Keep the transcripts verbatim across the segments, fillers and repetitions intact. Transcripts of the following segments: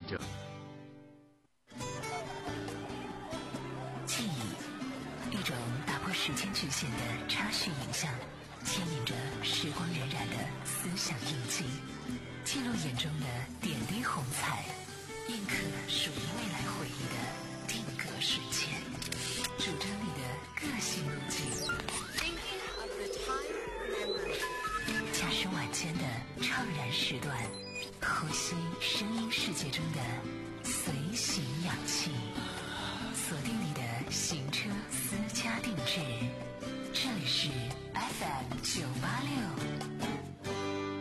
着。 记忆，一种打破时间局限的插叙影像，牵引着时光荏苒的思想印记，记录眼中的点滴红彩，印刻属于未来回忆的定格瞬间，主张你的个性路径。驾驶晚间的怅然时段，呼吸声音世界中的随行氧气，锁定你的行车私家定制，这里是 F M 九八六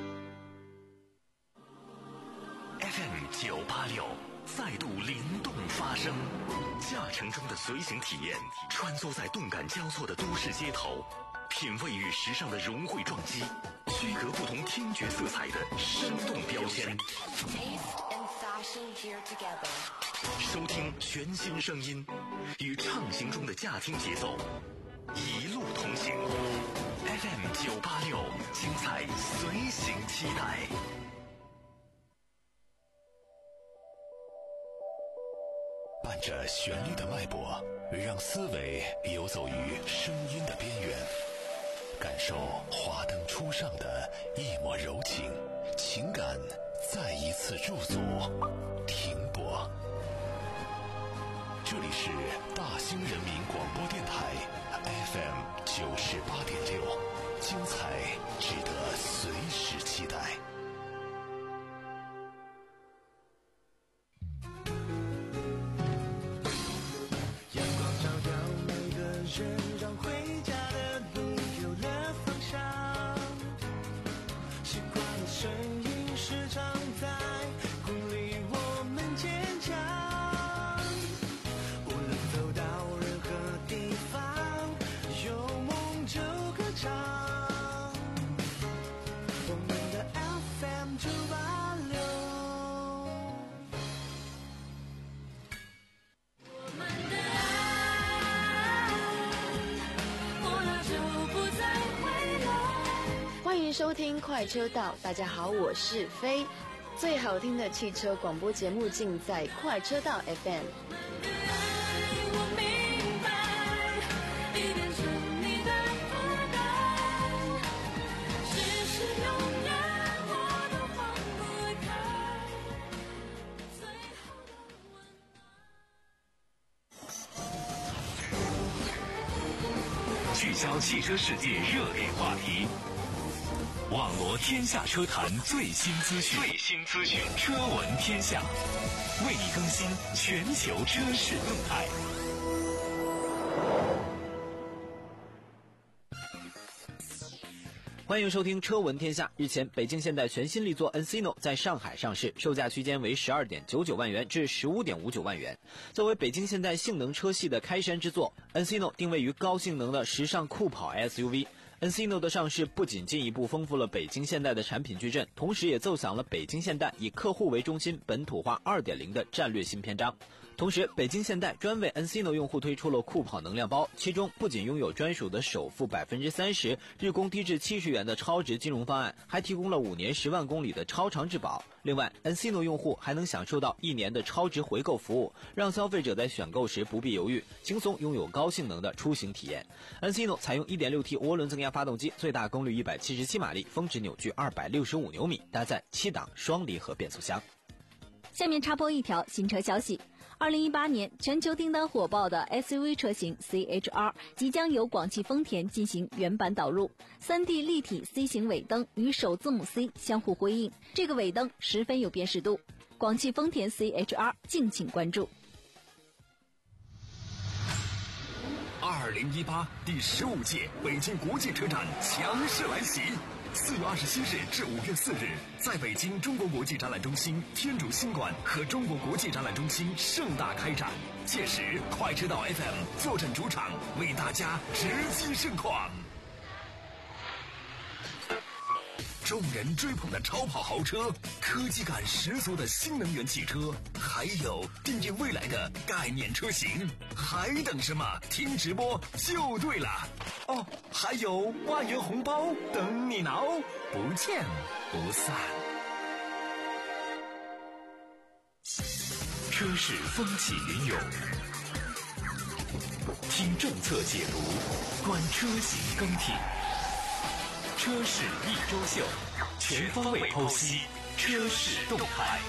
F M 九八六再度灵动发声，驾乘中的随行体验，穿梭在动感交错的都市街头，品味与时尚的融汇撞击，区隔不同听觉色彩的生动标签，收听全新声音，与畅行中的驾听节奏一路同行。 F M 九八六，精彩随行期待。伴着旋律的脉搏，让思维游走于声音的边缘，感受华灯初上的一抹柔情，情感再一次驻足停泊。这里是大兴人民广播电台 F M 九十八点六，精彩值得随时期待。 让回家的路有了方向，习惯的声音时常在鼓励我们坚强，无论走到任何地方，有梦就歌唱，我们的 F M 九八六。 欢迎收听快车道，大家好，我是飞。最好听的汽车广播节目尽在快车道 F M。 聚焦汽车世界热点话题，网罗天下车坛最新资讯，最新资讯，车闻天下，为你更新全球车市动态。 欢迎收听车闻天下。日前，北京现代全新力作 Encino 在上海上市，售价区间为 十二点九九万元至 十五点五九万元。作为北京现代性能车系的开山之作， Encino 定位于高性能的时尚酷跑 S U V。Encino 的上市不仅进一步丰富了北京现代的产品矩阵，同时也奏响了北京现代以客户为中心本土化 二点零 的战略新篇章。同时，北京现代专为 Encino 用户推出了酷跑能量包，其中不仅拥有专属的首付 百分之三十、日供低至七十元的超值金融方案，还提供了五年十万公里的超长质保。另外 Encino 用户还能享受到一年的超值回购服务，让消费者在选购时不必犹豫，轻松拥有高性能的出行体验。Encino 采用 一点六 T 涡轮增压发动机，最大功率一百七十七马力，峰值扭矩二百六十五牛米，搭载七档双离合变速箱。 下面插播一条新车消息。二零一八年全球订单火爆的 S U V 车型 C H R 即将由广汽丰田进行原版导入， 三 D 立体 C 型尾灯与首字母 C 相互辉映，这个尾灯十分有辨识度。广汽丰田 C H R 敬请关注。 二零一八第十五届北京国际车展强势来袭，四月二十七日至五月四日，在北京中国国际展览中心、天主新馆和中国国际展览中心盛大开展。届时，快车道 F M 坐镇主场，为大家直击盛况。众人追捧的超跑豪车，科技感十足的新能源汽车，还有定义未来的概念车型，还等什么？听直播就对了哦！还有万元红包等你拿哦，不见不散。 车市风起云涌，听政策解读，观车型更替。车市一周秀，全方位剖析车市动态。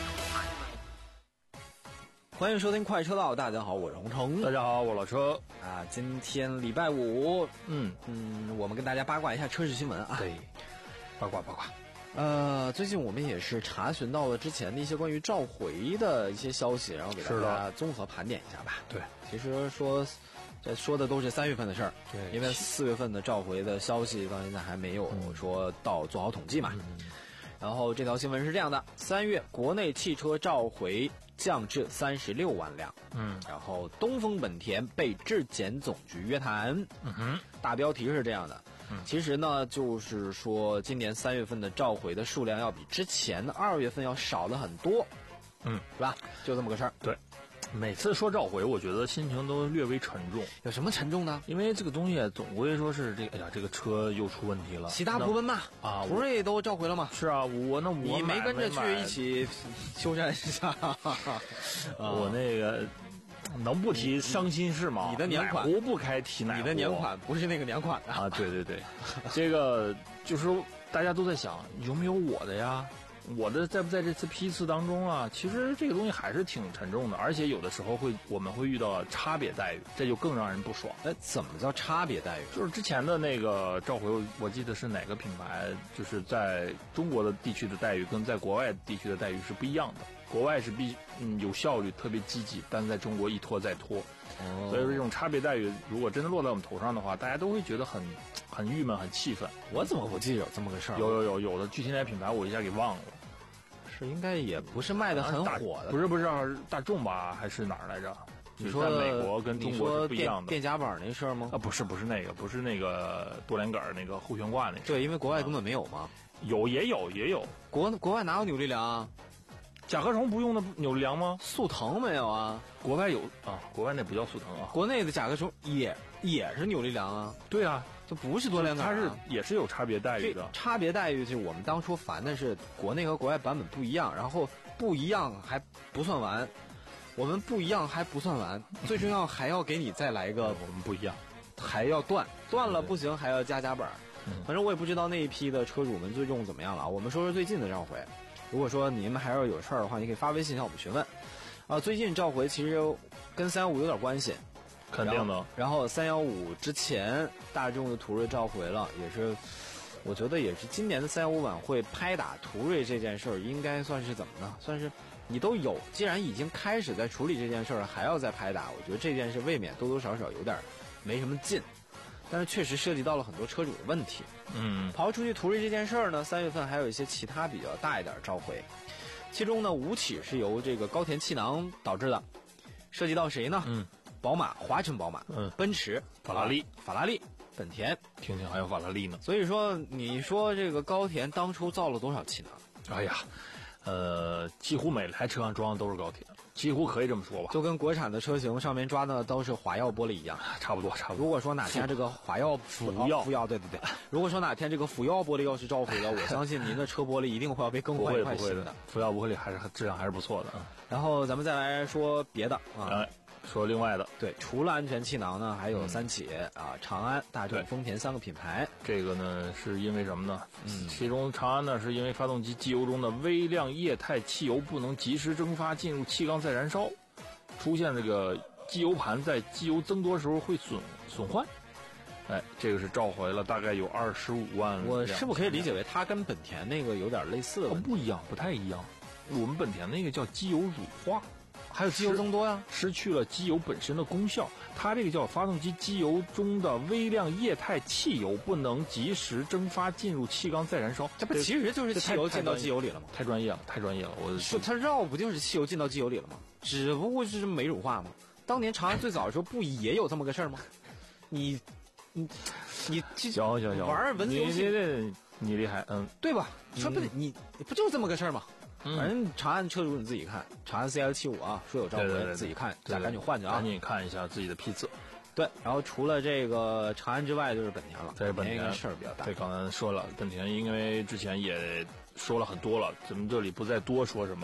欢迎收听快车道，大家好，我是洪城。 大家好，我老车啊。今天礼拜五， 嗯嗯，我们跟大家八卦一下车市新闻啊。 对，八卦八卦。 呃，最近我们也是查询到了之前的一些关于召回的一些消息，然后给大家综合盘点一下吧。 对， 其实说这说的都是三月份的事儿， 对， 因为四月份的召回的消息到现在还没有说到做好统计嘛。 嗯、 然后这条新闻是这样的：三月国内汽车召回降至三十六万辆， 嗯， 然后东风本田被质检总局约谈， 嗯哼， 大标题是这样的。 嗯， 其实呢，就是说今年三月份的召回的数量要比之前的二月份要少了很多， 嗯， 是吧？就这么个事儿。 对，每次说召回，我觉得心情都略微沉重。 有什么沉重呢？ 因为这个东西总归说是这个，哎呀，这个车又出问题了， 喜大普奔嘛， 啊， 途锐都召回了嘛。 是啊，我那我你没跟着去一起修缮一下， 我那个。能不提伤心事吗？ 你的年款壶不开提奶壶， 你的年款不是那个年款的啊！对对对，这个就是大家都在想有没有我的呀？我的在不在这次批次当中啊？其实这个东西还是挺沉重的，而且有的时候会我们会遇到差别待遇，这就更让人不爽。 哎，怎么叫差别待遇？ 就是之前的那个召回，我记得是哪个品牌，就是在中国的地区的待遇跟在国外地区的待遇是不一样的。国外是必嗯有效率，特别积极，但是在中国一拖再拖，哦、所以说这种差别待遇，如果真的落在我们头上的话，大家都会觉得很很郁闷、很气愤。 我怎么不记得有这么个事儿？ 有有有有的具体哪品牌我一下给忘了， 是应该也不是卖的很火的， 不是不是大众吧，还是哪儿来着？ 你说在美国跟中国是不一样的。 电夹板那事儿吗？ 啊，不是不是那个，不是那个多连杆那个后悬挂那个。 对，因为国外根本没有嘛。 有也有也有， 国国外哪有扭力梁啊？ 甲壳虫不用的扭力梁吗？ 速腾没有啊？ 国外有啊，国外那不叫速腾啊。 国内的甲壳虫也也是扭力梁啊。 对啊， 这不是多连杆、啊， 它是也是有差别待遇的。 差别待遇就是我们当初烦的是国内和国外版本不一样，然后不一样还不算完，我们不一样还不算完，最重要还要给你再来一个我们不一样， 还要断断了不行还要加夹板。反正我也不知道那一批的车主们最终怎么样了。我们说说最近的召回。如果说你们还要有事儿的话，你可以发微信向我们询问。啊，最近召回其实跟三一五有点关系， 肯定的。 然后三一五之前大众的途锐召回了，也是我觉得也是今年的三一五晚会拍打途锐这件事儿，应该算是怎么呢？算是你都有，既然已经开始在处理这件事儿，还要再拍打，我觉得这件事未免多多少少有点没什么劲。但是确实涉及到了很多车主的问题。 嗯， 刨出去途锐这件事儿呢，三月份还有一些其他比较大一点召回，其中呢五起是由这个高田气囊导致的，涉及到谁呢？ 嗯， 宝马、华晨宝马、 嗯， 奔驰、 法拉利、 法拉利、本田， 听听还有法拉利呢。 所以说，你说这个高田当初造了多少气囊？ 哎呀，呃，几乎每台车上装的都是高田。几乎可以这么说吧， 就跟国产的车型上面抓的都是华耀玻璃一样， 差不多差不多。 如果说哪天这个华耀福耀福耀，对对对，如果说哪天这个福耀玻璃要是召回了，我相信您的车玻璃一定会要被更换一块新的。 福耀玻璃还是质量还是不错的。 然后咱们再来说别的啊。 哎说另外的， 对，除了安全气囊呢，还有三起、嗯、啊，长安、大众、丰田三个品牌。 这个呢，是因为什么呢？ 嗯， 其中长安呢，是因为发动机机油中的微量液态汽油不能及时蒸发进入气缸再燃烧，出现这个机油盘在机油增多时候会损损坏。哎，这个是召回了，大概有二十五万。 我是不是可以理解为它跟本田那个有点类似的问题？ 不一样，不太一样。我们本田那个叫机油乳化。 还有机油增多呀， 失去了机油本身的功效。它这个叫发动机机油中的微量液态汽油不能及时蒸发进入气缸再燃烧。 这不其实就是汽油进到机油里了吗？ 太专业了，太专业了。我说它绕不就是汽油进到机油里了吗？只不过是没乳化吗？当年长安最早的时候不也有这么个事儿吗？你你你行行行， 玩文字游戏， 你你厉害，嗯， 对吧？说不对，你不就这么个事儿吗？ 嗯、 反正长安车主你自己看，长安 C L 七五啊，说有召回， 对对对对自己看，大家赶紧换去啊！ 赶紧看一下自己的批次。 对，然后除了这个长安之外，就是本田了。 这是本田事儿比较大。 对，刚才说了，本田因为之前也说了很多了，咱们这里不再多说什么。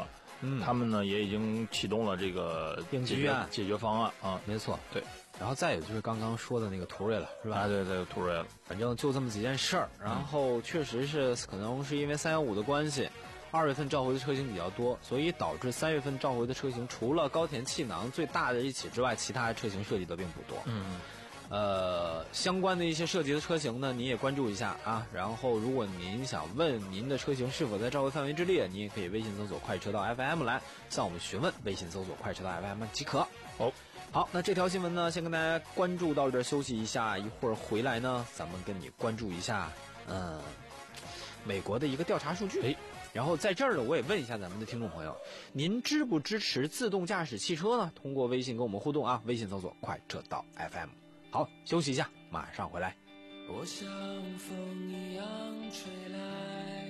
嗯， 他们呢也已经启动了这个解决解决方案啊， 没错， 对。 然后再有就是刚刚说的那个途锐了，是吧？ 啊，对对，途锐了。 反正就这么几件事儿，然后确实是可能是因为三幺五的关系，二月份召回的车型比较多，所以导致三月份召回的车型除了高田气囊最大的一起之外，其他车型设计的并不多。 嗯。 呃，相关的一些涉及的车型呢，你也关注一下啊。然后，如果您想问您的车型是否在召回范围之列，你也可以微信搜索快车道 F M 来向我们询问，微信搜索快车道 F M 即可。 好， 好，那这条新闻呢，先跟大家关注到这儿，休息一下，一会儿回来呢，咱们跟你关注一下，嗯，美国的一个调查数据。哎，然后在这儿呢，我也问一下咱们的听众朋友，您支不支持自动驾驶汽车呢？通过微信跟我们互动啊，微信搜索快车道 F M。好，休息一下，马上回来。 我像风一样吹来，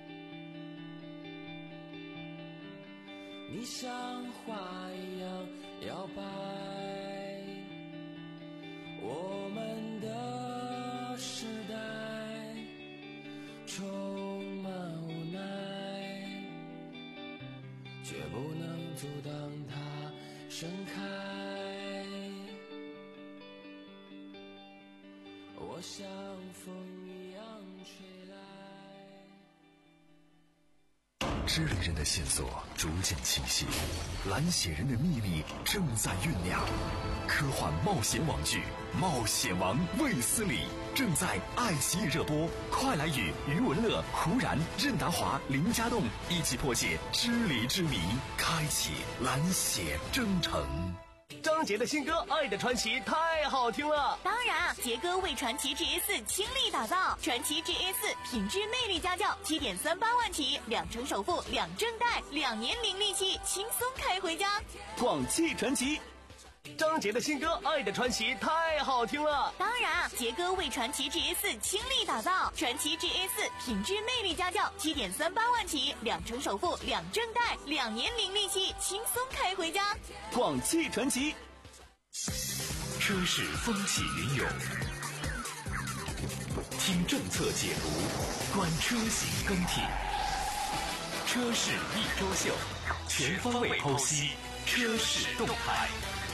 你像花一样摇摆，我们的时代充满无奈，却不能阻挡它盛开。我像风一样吹来。 知理人的线索逐渐清晰，蓝血人的秘密正在酝酿。科幻冒险网剧《冒险王卫斯理》正在爱奇艺热播，快来与余文乐、胡然、任达华、林家栋一起破解知理之谜，开启蓝血征程。 张杰的新歌《爱的传奇》太好听了。 当然，杰哥为传奇 G S 倾力打造，传奇 G S 品质魅力家教，七点三八万起，两成首付，两证贷，两年零利息，轻松开回家。 广汽传祺，张杰的新歌《爱的传奇》太好听了。 当然，杰哥为传奇 G S 倾力打造，传奇 G S 品质魅力家教，七点三八万起，两成首付，两证贷，两年零利息，轻松开回家。 广汽传祺。 车市风起云涌，听政策解读，观车型更替，车市一周秀，全方位剖析车市动态。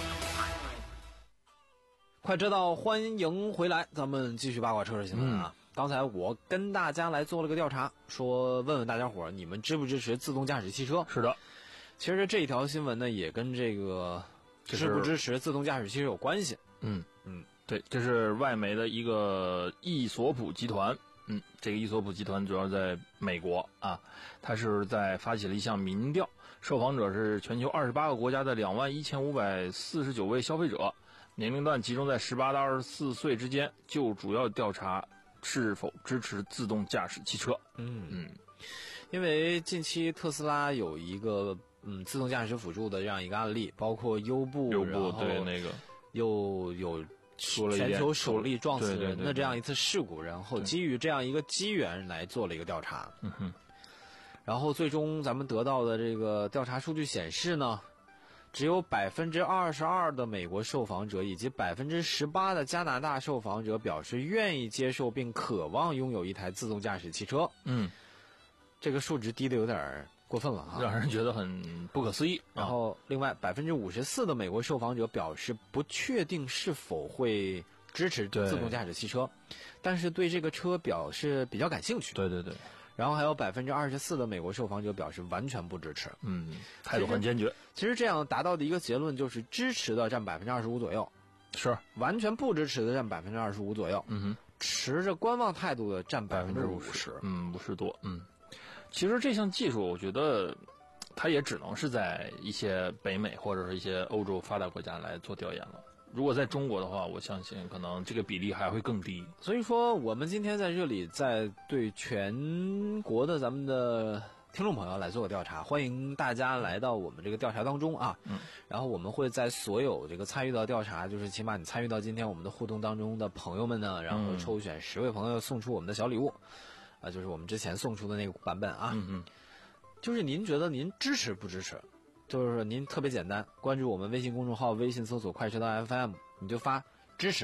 快知道，欢迎回来，咱们继续八卦车市新闻啊。嗯、刚才我跟大家来做了个调查，说问问大家伙儿，你们支不支持自动驾驶汽车？ 是的， 其实这条新闻呢，也跟这个。支不支持自动驾驶汽车有关系？ 嗯嗯， 对，这是外媒的一个易索普集团。嗯，这个易索普集团主要在美国啊，它是在发起了一项民调，受访者是全球二十八个国家的两万一千五百四十九位消费者，年龄段集中在十八到二十四岁之间，就主要调查是否支持自动驾驶汽车。 嗯嗯，因为近期特斯拉有一个。嗯，自动驾驶辅助的这样一个案例，包括优步， 优步对那个又有全球首例撞死人的这样一次事故，然后基于这样一个机缘来做了一个调查。 嗯哼， 然后最终咱们得到的这个调查数据显示呢，只有百分之二十二的美国受访者以及百分之十八的加拿大受访者表示愿意接受并渴望拥有一台自动驾驶汽车。 嗯， 这个数值低的有点过分了哈， 让人觉得很不可思议。 然后，另外百分之五十四的美国受访者表示不确定是否会支持自动驾驶汽车，但是对这个车表示比较感兴趣。 对对对。 然后还有百分之二十四的美国受访者表示完全不支持。 嗯，态度很坚决。 其实这样达到的一个结论就是支持的占百分之二十五左右， 是完全不支持的占百分之二十五左右。 嗯哼， 持着观望态度的占百分之五十。 嗯，五十多。嗯。其实这项技术，我觉得它也只能是在一些北美或者是一些欧洲发达国家来做调研了。如果在中国的话，我相信可能这个比例还会更低。 所以说，我们今天在这里在对全国的咱们的听众朋友来做个调查，欢迎大家来到我们这个调查当中啊。 嗯。 然后我们会在所有这个参与到调查，就是起码你参与到今天我们的互动当中的朋友们呢，然后抽选十位朋友送出我们的小礼物。啊，就是我们之前送出的那个版本啊， 嗯嗯， 就是您觉得您支持不支持？就是您特别简单，关注我们微信公众号，微信搜索快车道 F M， 你就发支持或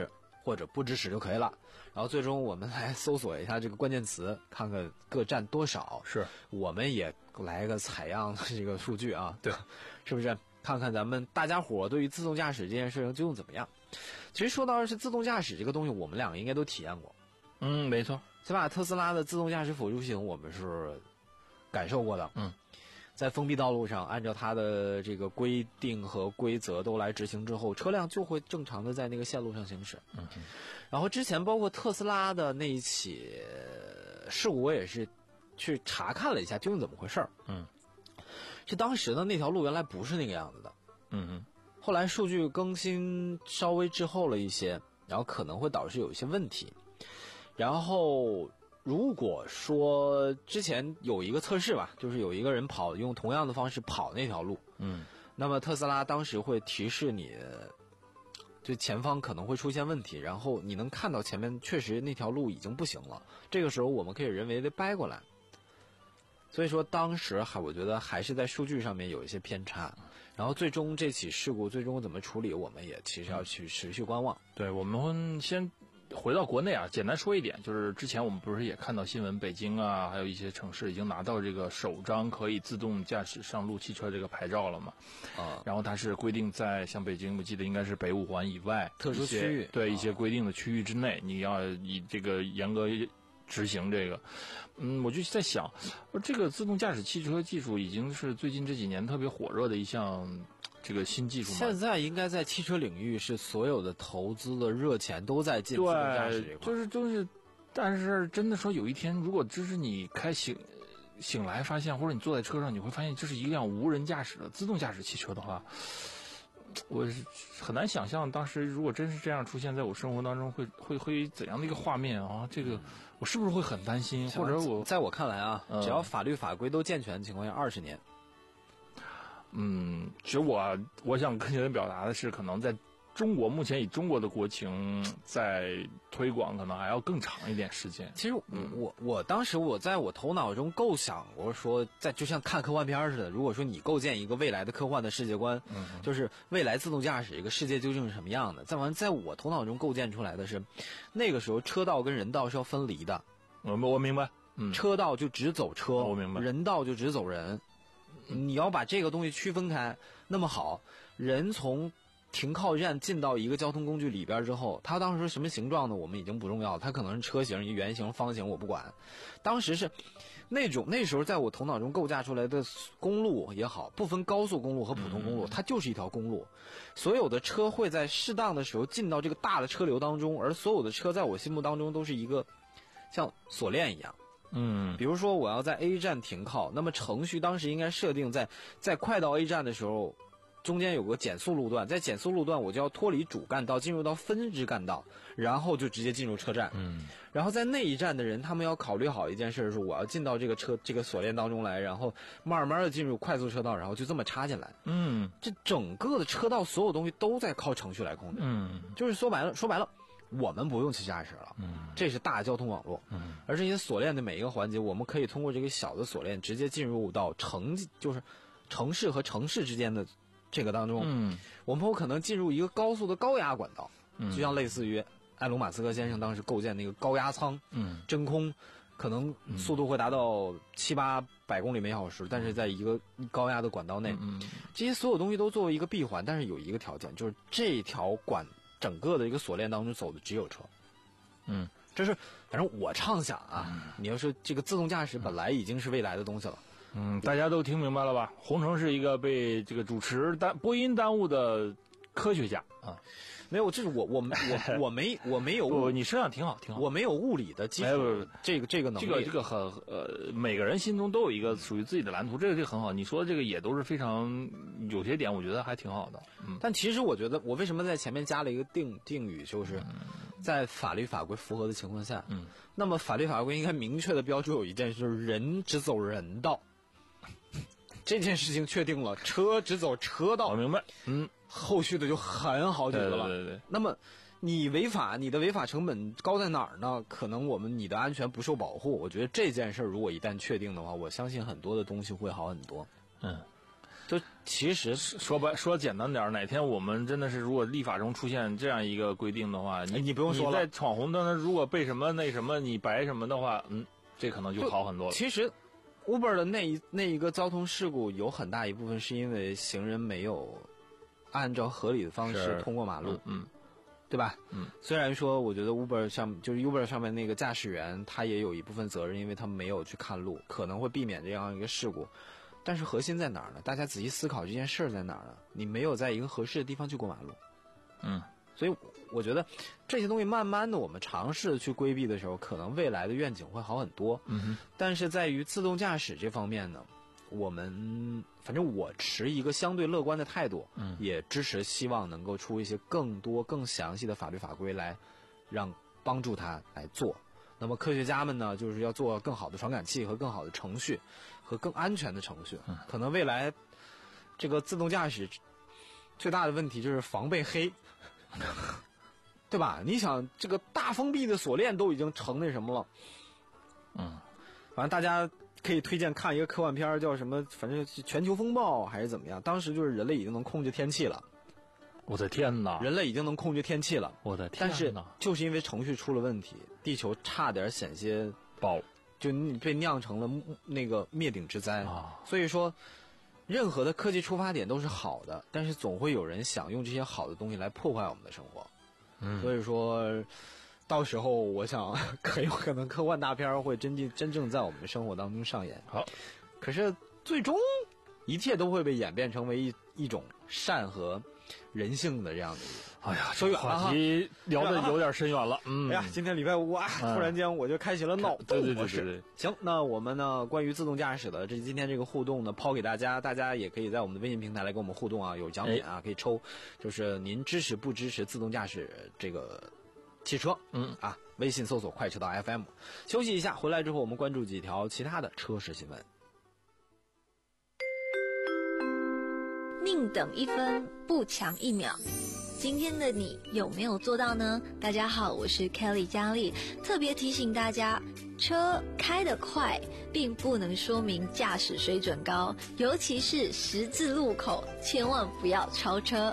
或者不支持就可以了。然后最终我们来搜索一下这个关键词，看看各占多少。 是， 我们也来个采样的这个数据啊， 对， 是不是？看看咱们大家伙对于自动驾驶这件事情究竟怎么样？其实说到是自动驾驶这个东西，我们两个应该都体验过。 嗯，没错。 起码特斯拉的自动驾驶辅助型我们是感受过的。 嗯， 在封闭道路上，按照它的这个规定和规则都来执行之后，车辆就会正常的在那个线路上行驶。 嗯， 然后之前包括特斯拉的那一起事故，我也是去查看了一下究竟怎么回事儿。 嗯， 是当时的那条路原来不是那个样子的。 嗯嗯， 后来数据更新稍微滞后了一些，然后可能会导致有一些问题。然后如果说之前有一个测试吧，就是有一个人跑用同样的方式跑那条路， 嗯， 那么特斯拉当时会提示你，就前方可能会出现问题，然后你能看到前面确实那条路已经不行了，这个时候我们可以人为的掰过来。所以说当时还我觉得还是在数据上面有一些偏差，然后最终这起事故最终怎么处理，我们也其实要去持续观望。 对，我们先回到国内啊，简单说一点，就是之前我们不是也看到新闻，北京啊，还有一些城市已经拿到这个首张可以自动驾驶上路汽车这个牌照了嘛？ 啊， 然后它是规定在像北京，我记得应该是北五环以外特殊区域， 对一些规定的区域之内，你要以这个严格执行这个。嗯，我就在想，这个自动驾驶汽车技术已经是最近这几年特别火热的一项这个新技术嘛。 现在应该在汽车领域是所有的投资的热钱都在进自动驾驶这块。 就是就是，但是真的说有一天，如果这是你开醒醒来发现，或者你坐在车上，你会发现这是一辆无人驾驶的自动驾驶汽车的话，我很难想象当时如果真是这样出现在我生活当中会会会怎样的一个画面啊！这个我是不是会很担心？或者我在我看来啊， 嗯、 只要法律法规都健全的情况下，二十年。 嗯，其实我我想跟人表达的是，可能在中国目前以中国的国情在推广，可能还要更长一点时间。 其实嗯、 我我当时我在我头脑中构想过说，在就像看科幻片似的，如果说你构建一个未来的科幻的世界观， 嗯、 就是未来自动驾驶一个世界究竟是什么样的？再完，在我头脑中构建出来的是，那个时候车道跟人道是要分离的。 我我明白，嗯， 车道就只走车， 我明白， 人道就只走人。你要把这个东西区分开，那么好，人从停靠站进到一个交通工具里边之后，它当时什么形状呢？我们已经不重要了，它可能是车型、圆形、方形，我不管。当时是那种那时候在我头脑中构架出来的公路也好，不分高速公路和普通公路，它就是一条公路。所有的车会在适当的时候进到这个大的车流当中，而所有的车在我心目当中都是一个像锁链一样。 嗯， 比如说我要在 A 站停靠，那么程序当时应该设定在在快到 A 站的时候，中间有个减速路段，在减速路段我就要脱离主干道，进入到分支干道，然后就直接进入车站。 嗯， 然后在那一站的人，他们要考虑好一件事，是我要进到这个车这个锁链当中来，然后慢慢的进入快速车道，然后就这么插进来。 嗯， 这整个的车道所有东西都在靠程序来控制。 嗯， 就是说白了，说白了。我们不用去驾驶了， 嗯， 这是大交通网络， 嗯， 而这些锁链的每一个环节，我们可以通过这个小的锁链直接进入到城，就是城市和城市之间的这个当中， 嗯， 我们有可能进入一个高速的高压管道， 嗯， 就像类似于埃隆·马斯克先生当时构建那个高压舱， 嗯， 真空，可能速度会达到七八百公里每小时，但是在一个高压的管道内， 嗯， 这些所有东西都作为一个闭环，但是有一个条件，就是这条管。整个的一个锁链当中走的只有车， 嗯， 这是反正我畅想啊。嗯、你要是这个自动驾驶本来已经是未来的东西了， 嗯，大家都听明白了吧？洪城是一个被这个主持耽播音耽误的科学家啊。 没有，这是我我我我没我没有不，你设想挺好挺好， 我没有物理的基础，哎、这个这个能力， 这个这个很呃，每个人心中都有一个属于自己的蓝图，这个这个很好。你说的这个也都是非常有些点，我觉得还挺好的。嗯， 但其实我觉得，我为什么在前面加了一个定定语，就是在法律法规符合的情况下， 嗯， 那么法律法规应该明确的标注有一件事，就是人只走人道。这件事情确定了，车只走车道。 我明白，嗯。 后续的就很好解决了。 对对对。 那么，你违法，你的违法成本高在哪儿呢？可能我们你的安全不受保护。我觉得这件事如果一旦确定的话，我相信很多的东西会好很多。 嗯， 就其实说白说简单点，哪天我们真的是如果立法中出现这样一个规定的话，你你不用说了， 你在闯红灯，如果被什么那什么你白什么的话，嗯，这可能就好很多了。 其实 Uber 的那一那一个交通事故有很大一部分是因为行人没有按照合理的方式通过马路， 嗯， 对吧？ 嗯， 虽然说我觉得 Uber 上就是 Uber 上面那个驾驶员他也有一部分责任，因为他没有去看路，可能会避免这样一个事故。但是核心在哪儿呢？大家仔细思考这件事在哪儿呢？你没有在一个合适的地方去过马路， 嗯， 所以我觉得这些东西慢慢的我们尝试去规避的时候，可能未来的愿景会好很多。 嗯哼， 但是在于自动驾驶这方面呢，我们反正我持一个相对乐观的态度， 嗯， 也支持希望能够出一些更多更详细的法律法规来让帮助他来做。那么科学家们呢，就是要做更好的传感器和更好的程序和更安全的程序。 嗯， 可能未来这个自动驾驶最大的问题就是防被黑，对吧？你想这个大封闭的锁链都已经成那什么了， 嗯， 反正大家可以推荐看一个科幻片叫什么，反正全球风暴还是怎么样，当时就是人类已经能控制天气了。 我的天哪！ 人类已经能控制天气了， 我的天哪！ 但是就是因为程序出了问题，地球差点险些爆， 就被酿成了那个灭顶之灾啊！ 所以说，任何的科技出发点都是好的，但是总会有人想用这些好的东西来破坏我们的生活。 嗯， 所以说，到时候我想很有可能科幻大片会真正真正在我们的生活当中上演。 好， 可是最终一切都会被演变成为一一种善和人性的这样的一个。 哎呀， 说远了话题聊得有点深远了。嗯， 哎呀，今天礼拜五啊， 嗯、 突然间我就开启了脑对对洞模式。 对对对。 行，那我们呢，关于自动驾驶的这今天这个互动呢，抛给大家，大家也可以在我们的微信平台来跟我们互动啊，有奖品啊，可以抽，就是您支持不支持自动驾驶这个汽车？ 嗯啊，微信搜索快车道 F M。休息一下，回来之后我们关注几条其他的车市新闻。 宁等一分，不强一秒。今天的你有没有做到呢？大家好，我是 Kelly 佳丽，特别提醒大家，车开得快并不能说明驾驶水准高，尤其是十字路口，千万不要超车。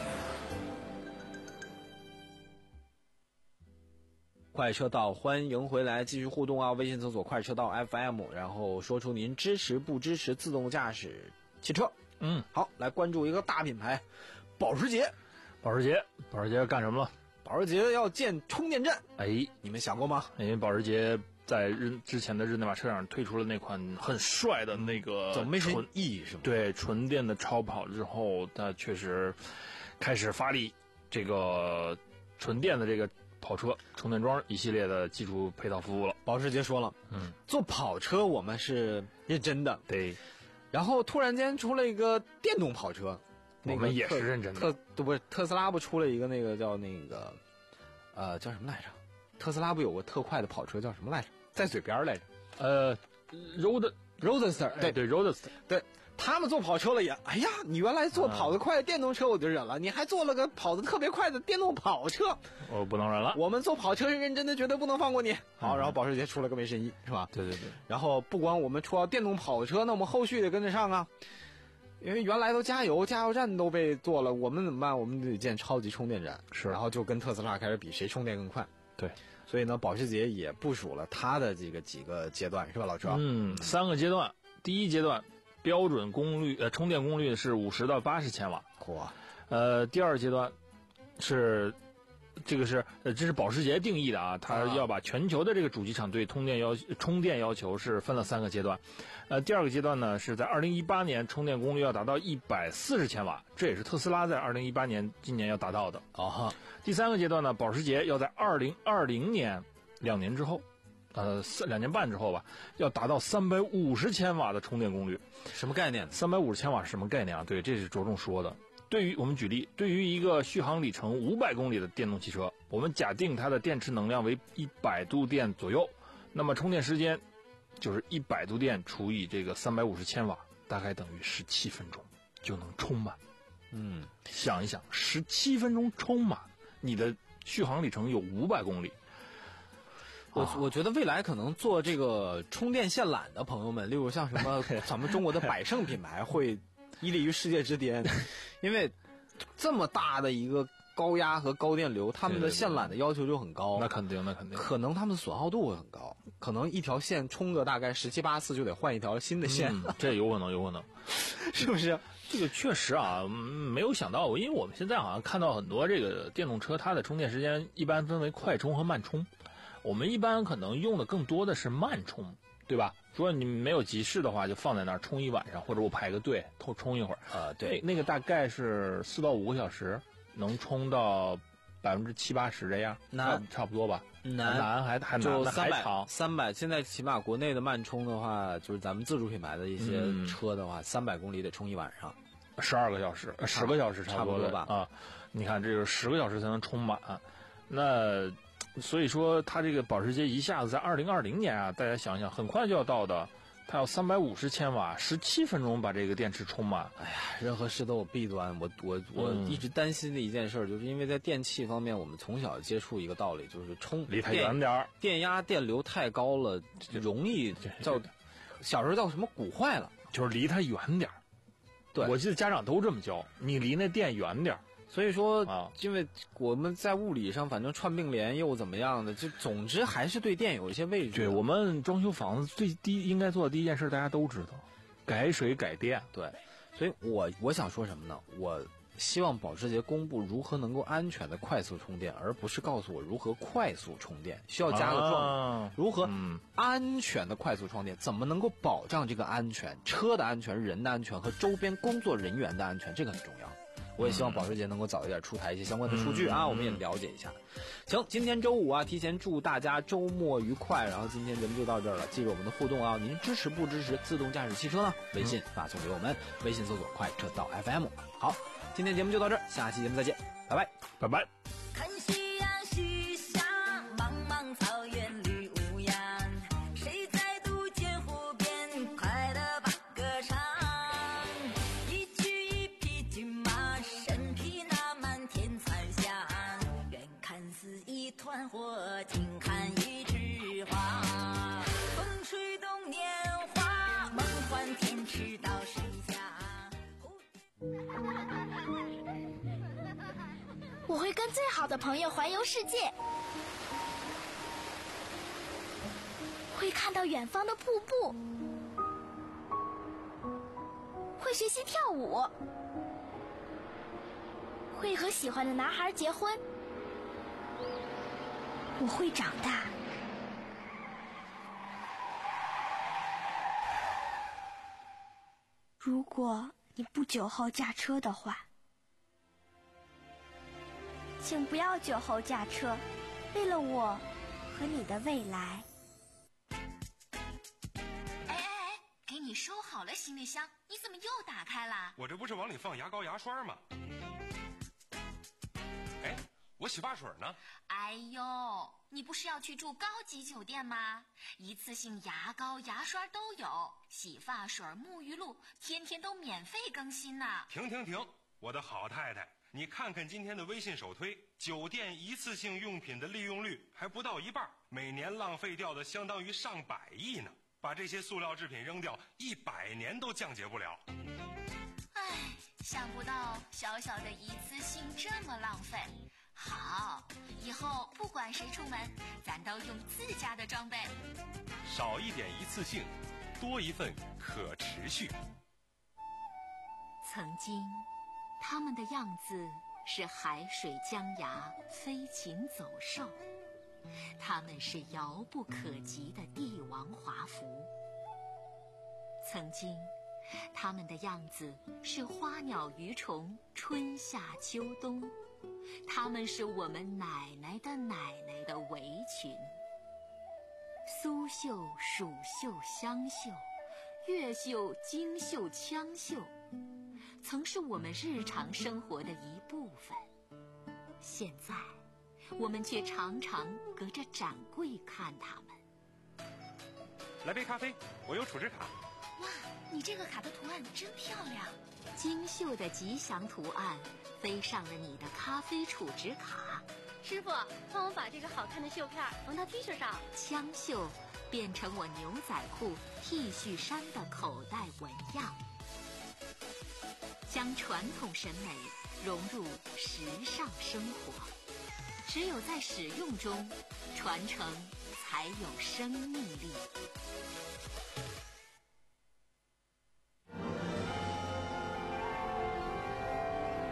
快车道，欢迎回来，继续互动啊！微信搜索快车道 F M， 然后说出您支持不支持自动驾驶汽车。 嗯， 好，来关注一个大品牌，保时捷。 保时捷，保时捷干什么了？ 保时捷要建充电站。 哎， 你们想过吗？ 因为保时捷在日之前的日内瓦车展推出了那款很帅的那个纯 E 是吗？ 对，纯电的超跑之后，它确实开始发力这个纯电的这个跑车充电桩一系列的基础配套服务了。 保时捷说了， 嗯， 做跑车我们是认真的， 对。 然后突然间出了一个电动跑车， 我们也是认真的。 特特不是特斯拉不出了一个那个叫那个，呃，叫什么来着？特斯拉不有个特快的跑车叫什么来着？在嘴边来着？ 呃 ，Road Roadster， 对对 Roadster， 对。他们做跑车了也，哎呀，你原来做跑得快的电动车我就忍了，啊、你还做了个跑得特别快的电动跑车， 我不能忍了。 我们做跑车是认真的，绝对不能放过你。好，然后保时捷出了个梅神一，是吧？ 对对对。 然后不光我们出到电动跑车，那我们后续得跟得上啊，因为原来都加油，加油站都被做了，我们怎么办？我们得建超级充电站， 是， 然后就跟特斯拉开始比谁充电更快。 对， 所以呢，保时捷也部署了它的这个几个阶段，是吧，老车？ 嗯，三个阶段，第一阶段。标准功率呃充电功率是五十到八十千瓦， 嚯！ 呃，第二阶段是这个是呃这是保时捷定义的啊，它要把全球的这个主机厂对充电要充电要求是分了三个阶段，呃，第二个阶段呢是在二零一八年充电功率要达到一百四十千瓦，这也是特斯拉在二零一八年今年要达到的啊哈。 第三个阶段呢，保时捷要在二零二零年两年之后。呃，三两年半之后吧，要达到三百五十千瓦的充电功率， 什么概念？ 三百五十千瓦是什么概念啊？对，这是着重说的。对于我们举例，对于一个续航里程五百公里的电动汽车，我们假定它的电池能量为一百度电左右，那么充电时间就是一百度电除以这个三百五十千瓦，大概等于十七分钟就能充满。 嗯， 想一想，十七分钟充满，你的续航里程有五百公里。 我我觉得未来可能做这个充电线缆的朋友们，例如像什么咱们中国的百胜品牌会屹立于世界之巅，因为这么大的一个高压和高电流，他们的线缆的要求就很高。 那肯定，那肯定， 可能他们的损耗度会很高，可能一条线充个大概十七八次就得换一条新的线， 嗯、这有可能，有可能， 是不是？ 这个确实啊，没有想到，因为我们现在好像看到很多这个电动车，它的充电时间一般分为快充和慢充。我们一般可能用的更多的是慢充，对吧？如果你没有急事的话，就放在那儿充一晚上，或者我排个队偷充一会儿。 呃，对， 那个大概是四到五个小时，能充到百分之七八十这样， 难差不多吧？ 难， 难还还难， 就三百长三百。现在起码国内的慢充的话，就是咱们自主品牌的一些车的话，三百、嗯、公里得充一晚上， 十二个小时，十个小时差不多差不多吧？ 啊，你看这个十个小时才能充满，那。所以说，它这个保时捷一下子在二零二零年啊，大家想想，很快就要到的，它要三百五十千瓦，十七分钟把这个电池充满。 哎呀，任何事都有弊端。我我我一直担心的一件事，就是因为在电器方面，我们从小接触一个道理，就是充离它远点儿， 电压电流太高了，容易叫小时候叫什么鼓坏了， 就是离它远点儿。 对， 我记得家长都这么教，你离那电远点儿。 所以说、啊，因为我们在物理上反正串并联又怎么样的，就总之还是对电有一些畏惧。 对，我们装修房子最低应该做的第一件事，大家都知道，改水改电。 对，所以我我想说什么呢？我希望保时捷公布如何能够安全的快速充电，而不是告诉我如何快速充电，需要加个状、啊、如何安全的快速充电，怎么能够保障这个安全，车的安全、人的安全和周边工作人员的安全，这个很重要。我也希望保时捷能够早一点出台一些相关的数据啊、嗯，我们也了解一下。行，今天周五啊，提前祝大家周末愉快。然后今天节目就到这儿了，记住我们的互动啊，您支持不支持自动驾驶汽车呢？微信发送给我们，微信搜索快车道 F M。好，今天节目就到这儿，下期节目再见，拜拜， 拜拜。 看夕阳西下，茫茫草原绿无恙，谁在渡剑湖边快乐把歌唱？一曲一匹骏马，身披那漫天残香，远看似一团火，近看一枝花。风吹动年华，梦幻天池到水下。 我会跟最好的朋友环游世界，会看到远方的瀑布，会学习跳舞，会和喜欢的男孩结婚。我会长大。如果你不酒后驾车的话，请不要酒后驾车，为了我和你的未来。 哎哎哎，给你收好了行李箱，你怎么又打开了？ 我这不是往里放牙膏牙刷吗？哎，我洗发水呢？ 哎呦，你不是要去住高级酒店吗？一次性牙膏牙刷都有，洗发水沐浴露天天都免费更新呢。 停停停，我的好太太，你看看今天的微信首推，酒店一次性用品的利用率还不到一半，每年浪费掉的相当于上百亿呢。把这些塑料制品扔掉，一百年都降解不了。 唉，想不到小小的一次性这么浪费。好，以后不管谁出门，咱都用自家的装备。 少一点一次性，多一份可持续。 曾经他们的样子是海水江崖，飞禽走兽，他们是遥不可及的帝王华服。曾经他们的样子是花鸟鱼虫，春夏秋冬，他们是我们奶奶的奶奶的围裙。苏绣、蜀绣、湘绣，越绣、京绣、羌绣，曾是我们日常生活的一部分。现在我们却常常隔着展柜看他们。 来杯咖啡，我有储值卡。 哇，你这个卡的图案真漂亮，精绣的吉祥图案飞上了你的咖啡储值卡。 师傅，帮我把这个好看的绣片缝到 T 恤上。 枪绣变成我牛仔裤、T 恤衫的口袋纹样。 将传统审美融入时尚生活。只有在使用中，传承才有生命力。